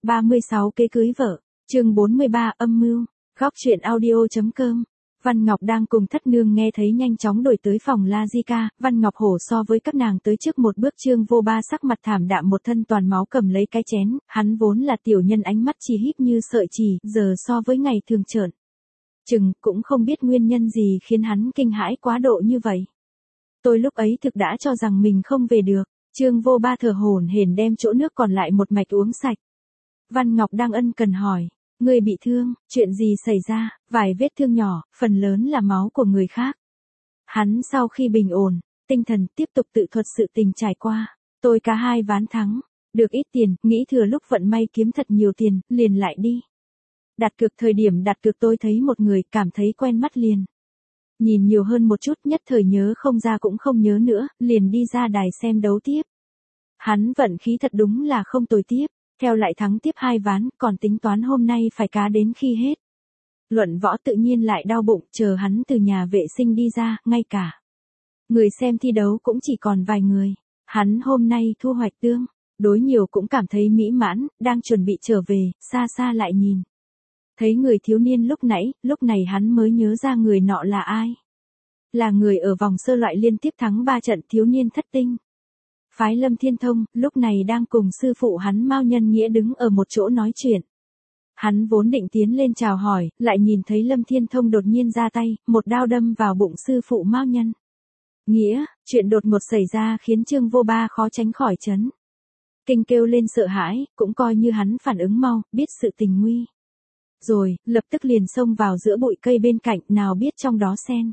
36 kế cưới vợ, chương 43 âm mưu, góc truyện audio.com. Văn Ngọc đang cùng thất nương nghe thấy nhanh chóng đổi tới phòng La Di Ca, Văn Ngọc hổ so với các nàng tới trước một bước. Trương Vô Ba sắc mặt thảm đạm, một thân toàn máu cầm lấy cái chén, hắn vốn là tiểu nhân ánh mắt chỉ híp như sợi chỉ, giờ so với ngày thường trợn trừng, cũng không biết nguyên nhân gì khiến hắn kinh hãi quá độ như vậy. Tôi lúc ấy thực đã cho rằng mình không về được. Trương Vô Ba thở hổn hển đem chỗ nước còn lại một mạch uống sạch. Văn Ngọc đang ân cần hỏi, người bị thương, chuyện gì xảy ra? Vài vết thương nhỏ, phần lớn là máu của người khác. Hắn sau khi bình ổn, tinh thần tiếp tục tự thuật sự tình trải qua. Tôi cả hai ván thắng, được ít tiền, nghĩ thừa lúc vận may kiếm thật nhiều tiền, liền lại đi. Đặt cược, thời điểm đặt cược tôi thấy một người, cảm thấy quen mắt liền. Nhìn nhiều hơn một chút, nhất thời nhớ không ra cũng không nhớ nữa, liền đi ra đài xem đấu tiếp. Hắn vận khí thật đúng là không tồi tiếp, theo lại thắng tiếp 2 ván, còn tính toán hôm nay phải cá đến khi hết. Luận võ tự nhiên lại đau bụng, chờ hắn từ nhà vệ sinh đi ra, ngay cả người xem thi đấu cũng chỉ còn vài người. Hắn hôm nay thu hoạch tương đối nhiều, cũng cảm thấy mỹ mãn, đang chuẩn bị trở về, xa xa lại nhìn thấy người thiếu niên lúc này hắn mới nhớ ra người nọ là ai. Là người ở vòng sơ loại liên tiếp thắng 3 trận, thiếu niên thất tinh phái Lâm Thiên Thông, lúc này đang cùng sư phụ hắn Mao Nhân Nghĩa đứng ở một chỗ nói chuyện. Hắn vốn định tiến lên chào hỏi, lại nhìn thấy Lâm Thiên Thông đột nhiên ra tay, một đao đâm vào bụng sư phụ Mao Nhân Nghĩa. Chuyện đột ngột xảy ra khiến Trương Vô Ba khó tránh khỏi chấn kinh, kêu lên sợ hãi, cũng coi như hắn phản ứng mau, biết sự tình nguy rồi, lập tức liền xông vào giữa bụi cây bên cạnh, nào biết trong đó xen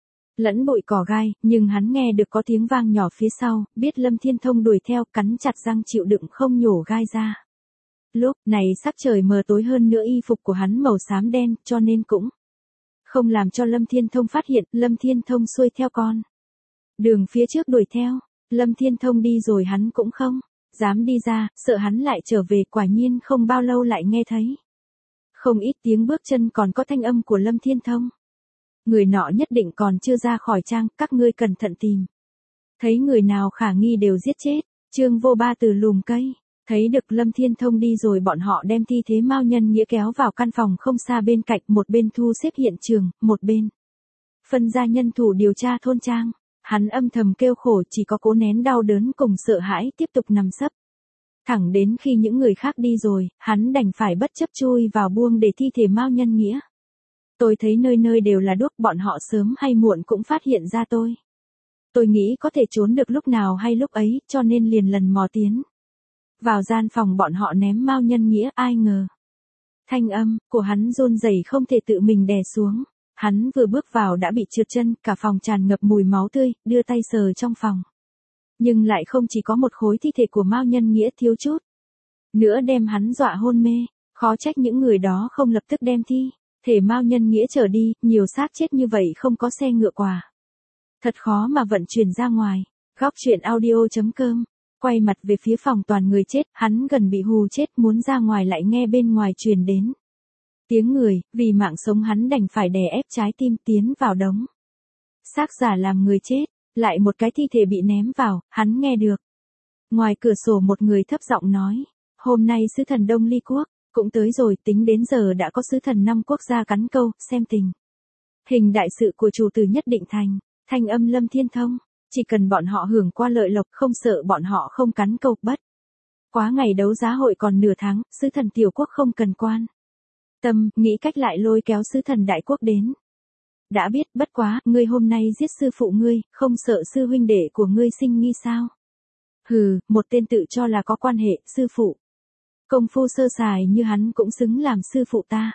lẫn bụi cỏ gai, nhưng hắn nghe được có tiếng vang nhỏ phía sau, biết Lâm Thiên Thông đuổi theo, cắn chặt răng chịu đựng không nhổ gai ra. Lúc này sắc trời mờ tối hơn nữa, y phục của hắn màu xám đen, cho nên cũng không làm cho Lâm Thiên Thông phát hiện. Lâm Thiên Thông xuôi theo con đường phía trước đuổi theo. Lâm Thiên Thông đi rồi hắn cũng không dám đi ra, sợ hắn lại trở về. Quả nhiên không bao lâu lại nghe thấy không ít tiếng bước chân, còn có thanh âm của Lâm Thiên Thông. Người nọ nhất định còn chưa ra khỏi trang, các ngươi cẩn thận tìm. Thấy người nào khả nghi đều giết chết. Trương Vô Ba từ lùm cây thấy được Lâm Thiên Thông đi rồi, bọn họ đem thi thể Mao Nhân Nghĩa kéo vào căn phòng không xa bên cạnh, một bên thu xếp hiện trường, một bên phân ra nhân thủ điều tra thôn trang. Hắn âm thầm kêu khổ, chỉ có cố nén đau đớn cùng sợ hãi tiếp tục nằm sấp. Thẳng đến khi những người khác đi rồi, hắn đành phải bất chấp chui vào buông để thi thể Mao Nhân Nghĩa. Tôi thấy nơi nơi đều là đuốc, bọn họ sớm hay muộn cũng phát hiện ra tôi. Tôi nghĩ có thể trốn được lúc nào hay lúc ấy, cho nên liền lần mò tiến vào gian phòng bọn họ ném Mao Nhân Nghĩa. Ai ngờ thanh âm của hắn run rẩy không thể tự mình đè xuống. Hắn vừa bước vào đã bị trượt chân, cả phòng tràn ngập mùi máu tươi, đưa tay sờ trong phòng. Nhưng lại không chỉ có một khối thi thể của Mao Nhân Nghĩa, thiếu chút nữa đem hắn dọa hôn mê. Khó trách những người đó không lập tức đem thi thể Mao Nhân Nghĩa trở đi, nhiều xác chết như vậy không có xe ngựa quà, thật khó mà vận chuyển ra ngoài. Góc truyện audio.com. Quay mặt về phía phòng toàn người chết, hắn gần bị hù chết, muốn ra ngoài lại nghe bên ngoài truyền đến tiếng người, vì mạng sống hắn đành phải đè ép trái tim tiến vào đống xác giả làm người chết. Lại một cái thi thể bị ném vào, hắn nghe được ngoài cửa sổ một người thấp giọng nói, hôm nay sứ thần Đông Ly Quốc cũng tới rồi, tính đến giờ đã có sứ thần 5 quốc gia cắn câu, xem tình hình đại sự của chủ tử nhất định thành. Thanh âm Lâm Thiên Thông, chỉ cần bọn họ hưởng qua lợi lộc, không sợ bọn họ không cắn câu. Bất quá ngày đấu giá hội còn nửa tháng, sứ thần tiểu quốc không cần quan tâm, nghĩ cách lại lôi kéo sứ thần đại quốc đến. Đã biết, bất quá, ngươi hôm nay giết sư phụ ngươi, không sợ sư huynh đệ của ngươi sinh nghi sao? Hừ, một tên tự cho là có quan hệ, sư phụ công phu sơ sài như hắn cũng xứng làm sư phụ ta.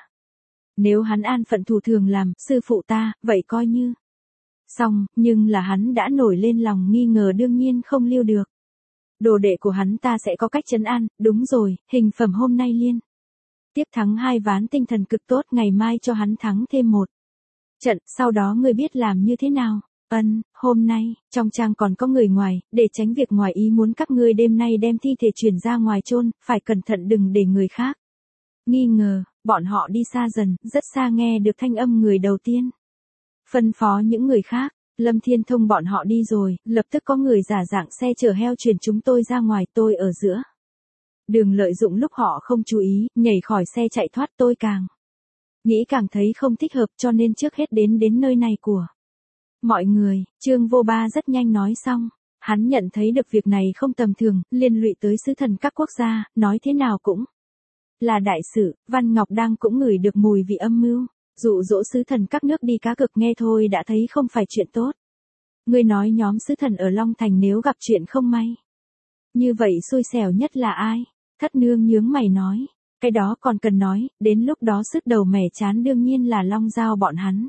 Nếu hắn an phận thủ thường làm sư phụ ta, vậy coi như xong, nhưng là hắn đã nổi lên lòng nghi ngờ, đương nhiên không lưu được. Đồ đệ của hắn ta sẽ có cách trấn an. Đúng rồi, hình phẩm hôm nay liên tiếp thắng 2 ván, tinh thần cực tốt, ngày mai cho hắn thắng thêm 1 trận, sau đó ngươi biết làm như thế nào? Hôm nay, trong trang còn có người ngoài, để tránh việc ngoài ý muốn các ngươi đêm nay đem thi thể chuyển ra ngoài chôn, phải cẩn thận đừng để người khác nghi ngờ. Bọn họ đi xa dần, rất xa nghe được thanh âm người đầu tiên phân phó những người khác. Lâm Thiên Thông bọn họ đi rồi, lập tức có người giả dạng xe chở heo chuyển chúng tôi ra ngoài, tôi ở giữa Đừng lợi dụng lúc họ không chú ý, nhảy khỏi xe chạy thoát. Tôi càng nghĩ càng thấy không thích hợp, cho nên trước hết đến nơi này của mọi người. Trương Vô Ba rất nhanh nói xong. Hắn nhận thấy được việc này không tầm thường, liên lụy tới sứ thần các quốc gia, nói thế nào cũng là đại sự. Văn Ngọc đang cũng ngửi được mùi vị âm mưu, dụ dỗ sứ thần các nước đi cá cược, nghe thôi đã thấy không phải chuyện tốt. Ngươi nói nhóm sứ thần ở Long Thành nếu gặp chuyện không may như vậy xui xẻo nhất là ai? Thất nương nhướng mày nói. Cái đó còn cần nói, đến lúc đó sứt đầu mẻ chán đương nhiên là Long Giao bọn hắn.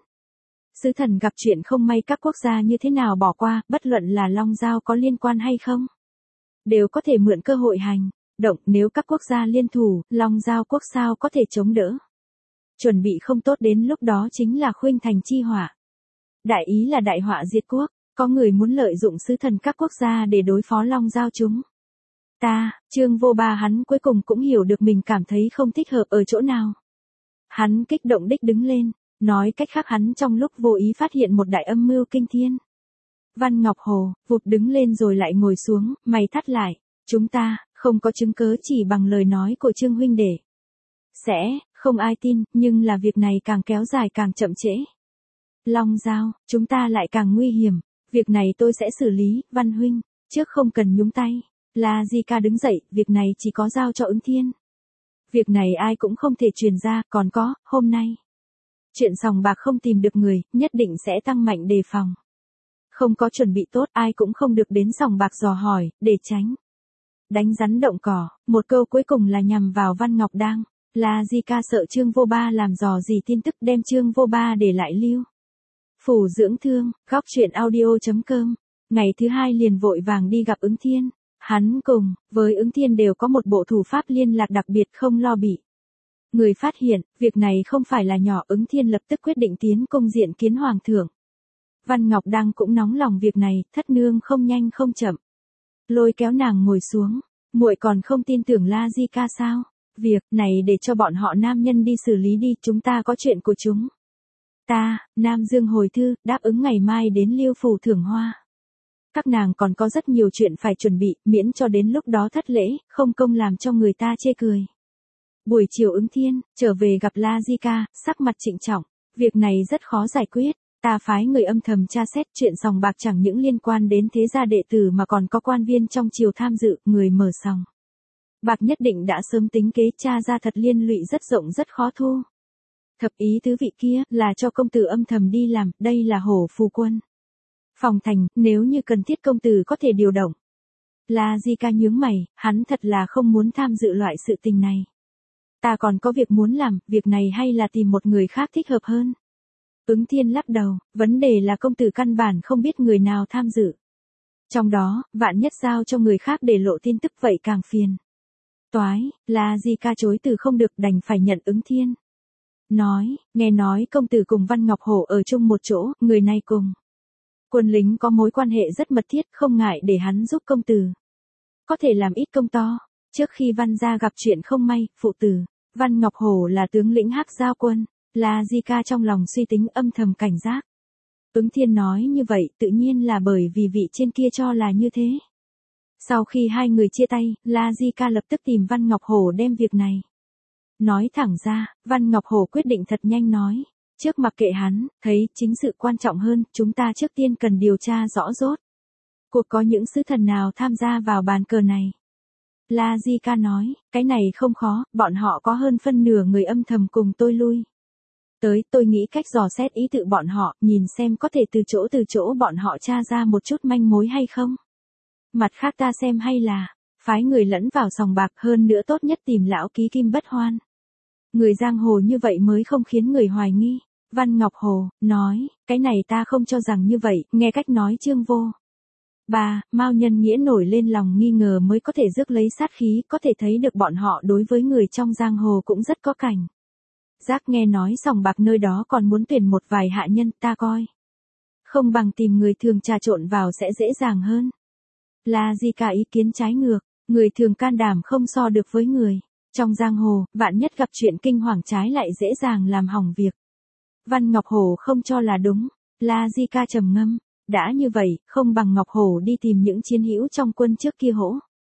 Sứ thần gặp chuyện không may các quốc gia như thế nào bỏ qua, bất luận là Long Giao có liên quan hay không, đều có thể mượn cơ hội hành động. Nếu các quốc gia liên thủ, Long Giao quốc sao có thể chống đỡ. Chuẩn bị không tốt đến lúc đó chính là khuynh thành chi họa. Đại ý là đại họa diệt quốc, có người muốn lợi dụng sứ thần các quốc gia để đối phó Long Giao chúng ta. Trương Vô Ba hắn cuối cùng cũng hiểu được mình cảm thấy không thích hợp ở chỗ nào. Hắn kích động đích đứng lên, nói cách khác hắn trong lúc vô ý phát hiện một đại âm mưu kinh thiên. Văn Ngọc Hồ, vụt đứng lên rồi lại ngồi xuống, mày thắt lại. Chúng ta, không có chứng cớ, chỉ bằng lời nói của Trương huynh đệ sẽ không ai tin, nhưng là việc này càng kéo dài càng chậm trễ. Long Giao, chúng ta lại càng nguy hiểm. Việc này tôi sẽ xử lý, Văn huynh, trước không cần nhúng tay. La Di Ca đứng dậy, việc này chỉ có giao cho Ứng Thiên. Việc này ai cũng không thể truyền ra, còn có, hôm nay. Chuyện sòng bạc không tìm được người, nhất định sẽ tăng mạnh đề phòng. Không có chuẩn bị tốt, ai cũng không được đến sòng bạc dò hỏi, để tránh đánh rắn động cỏ. Một câu cuối cùng là nhằm vào Văn Ngọc Đang. La Di Ca sợ Trương Vô Ba làm dò gì tin tức, đem Trương Vô Ba để lại lưu phủ dưỡng thương. Góc truyện audio.com. Ngày thứ hai liền vội vàng đi gặp Ứng Thiên. Hắn cùng với Ứng Thiên đều có một bộ thủ pháp liên lạc đặc biệt, không lo bị người phát hiện. Việc này không phải là nhỏ. Ứng Thiên lập tức quyết định tiến cung diện kiến hoàng thượng. Văn Ngọc Đăng cũng nóng lòng việc này, thất nương không nhanh không chậm lôi kéo nàng ngồi xuống. Muội còn không tin tưởng La Di Ca sao? Việc này để cho bọn họ nam nhân đi xử lý đi, chúng ta có chuyện của chúng ta. Nam Dương hồi thư, đáp ứng ngày mai đến Liêu phủ thưởng hoa. Các nàng còn có rất nhiều chuyện phải chuẩn bị, miễn cho đến lúc đó thất lễ, không công làm cho người ta chê cười. Buổi chiều Ứng Thiên trở về gặp La Di Ca, sắc mặt trịnh trọng. Việc này rất khó giải quyết. Ta phái người âm thầm tra xét, chuyện sòng bạc chẳng những liên quan đến thế gia đệ tử mà còn có quan viên trong triều tham dự. Người mở sòng bạc nhất định đã sớm tính kế, tra ra thật liên lụy rất rộng, rất khó thu thập. Ý tứ vị kia là cho công tử âm thầm đi làm, đây là hổ phù quân phòng thành, nếu như cần thiết công tử có thể điều động. La Di Ca nhướng mày, hắn thật là không muốn tham dự loại sự tình này. Ta còn có việc muốn làm, việc này hay là tìm một người khác thích hợp hơn. Ứng Thiên lắc đầu, vấn đề là công tử căn bản không biết người nào tham dự. Trong đó, vạn nhất giao cho người khác để lộ tin tức vậy càng phiền toái. La Di Ca chối từ không được, đành phải nhận. Ứng Thiên nói, nghe nói công tử cùng Văn Ngọc Hổ ở chung một chỗ, người này cùng quân lính có mối quan hệ rất mật thiết, không ngại để hắn giúp công tử có thể làm ít công to. Trước khi Văn gia gặp chuyện không may, phụ tử Văn Ngọc Hổ là tướng lĩnh Hắc Giao quân. La Di Ca trong lòng suy tính, âm thầm cảnh giác. Ứng Thiên nói như vậy tự nhiên là bởi vì vị trên kia cho là như thế. Sau khi hai người chia tay, La Di Ca lập tức tìm Văn Ngọc Hổ đem việc này nói thẳng ra. Văn Ngọc Hổ quyết định thật nhanh nói, trước mặc kệ hắn, thấy chính sự quan trọng hơn, chúng ta trước tiên cần điều tra rõ rốt cuộc có những sứ thần nào tham gia vào bàn cờ này. La Di Ca nói, cái này không khó, bọn họ có hơn phân nửa người âm thầm cùng tôi lui tới. Tôi nghĩ cách dò xét ý tự bọn họ, nhìn xem có thể từ chỗ bọn họ tra ra một chút manh mối hay không. Mặt khác ta xem hay là phái người lẫn vào sòng bạc, hơn nữa tốt nhất tìm lão ký Kim Bất Hoan. Người giang hồ như vậy mới không khiến người hoài nghi. Văn Ngọc Hồ nói, cái này ta không cho rằng như vậy. Nghe cách nói Trương Vô Ba, Mao Nhân Nghĩa nổi lên lòng nghi ngờ mới có thể rước lấy sát khí, có thể thấy được bọn họ đối với người trong giang hồ cũng rất có cảnh giác. Nghe nói sòng bạc nơi đó còn muốn tuyển một vài hạ nhân, ta coi không bằng tìm người thường trà trộn vào sẽ dễ dàng hơn. La Di Ca ý kiến trái ngược, người thường can đảm không so được với người trong giang hồ, vạn nhất gặp chuyện kinh hoàng trái lại dễ dàng làm hỏng việc. Văn Ngọc Hổ không cho là đúng. La Di Ca trầm ngâm, đã như vậy, không bằng Ngọc Hổ đi tìm những chiến hữu trong quân trước kia hỗ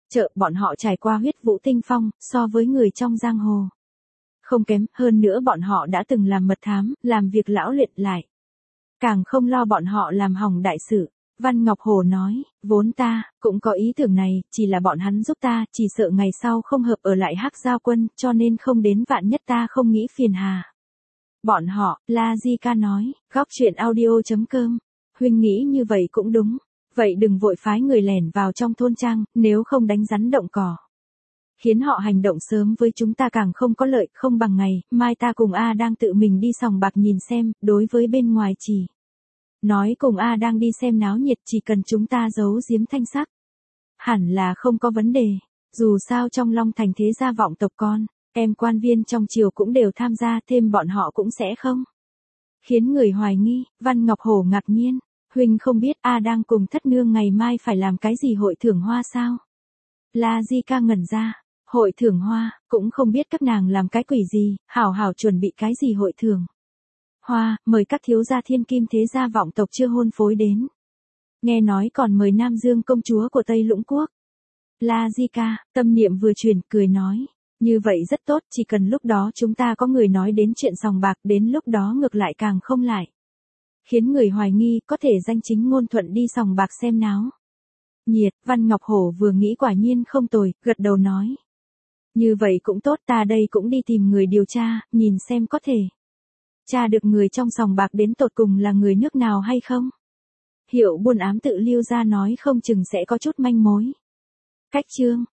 chợ bọn họ trải qua huyết vũ tinh phong, so với người trong giang hồ. Không kém, hơn nữa bọn họ đã từng làm mật thám, làm việc lão luyện lại. Càng không lo bọn họ làm hỏng đại sự. Văn Ngọc Hổ nói, vốn ta, cũng có ý tưởng này, chỉ là bọn hắn giúp ta, chỉ sợ ngày sau không hợp ở lại Hắc Giao quân, cho nên không đến vạn nhất ta không nghĩ phiền hà. Bọn họ, La Di Ca nói, góc chuyện audio.com. Huynh nghĩ như vậy cũng đúng. Vậy đừng vội phái người lẻn vào trong thôn trang, nếu không đánh rắn động cỏ. Khiến họ hành động sớm với chúng ta càng không có lợi, không bằng ngày, mai ta cùng A đang tự mình đi sòng bạc nhìn xem, đối với bên ngoài chỉ. Nói cùng A đang đi xem náo nhiệt chỉ cần chúng ta giấu giếm thanh sắc. Hẳn là không có vấn đề, dù sao trong Long Thành thế gia vọng tộc con, em quan viên trong triều cũng đều tham gia thêm bọn họ cũng sẽ không. Khiến người hoài nghi, Văn Ngọc Hổ ngạc nhiên, huynh không biết A đang cùng thất nương ngày mai phải làm cái gì hội thưởng hoa sao? La Di Ca ngẩn ra, hội thưởng hoa, cũng không biết các nàng làm cái quỷ gì, hảo hảo chuẩn bị cái gì hội thưởng. Hoa, mời các thiếu gia thiên kim thế gia vọng tộc chưa hôn phối đến. Nghe nói còn mời Nam Dương công chúa của Tây Lũng Quốc. La Di Ca, tâm niệm vừa chuyển, cười nói. Như vậy rất tốt, chỉ cần lúc đó chúng ta có người nói đến chuyện sòng bạc, đến lúc đó ngược lại càng không lại. Khiến người hoài nghi, có thể danh chính ngôn thuận đi sòng bạc xem náo. Nhiệt, Văn Ngọc Hổ vừa nghĩ quả nhiên không tồi, gật đầu nói. Như vậy cũng tốt, ta đây cũng đi tìm người điều tra, nhìn xem có thể tra được người trong sòng bạc đến tột cùng là người nước nào hay không. Hiệu buôn ám tự Lưu ra nói không chừng sẽ có chút manh mối. Cách chương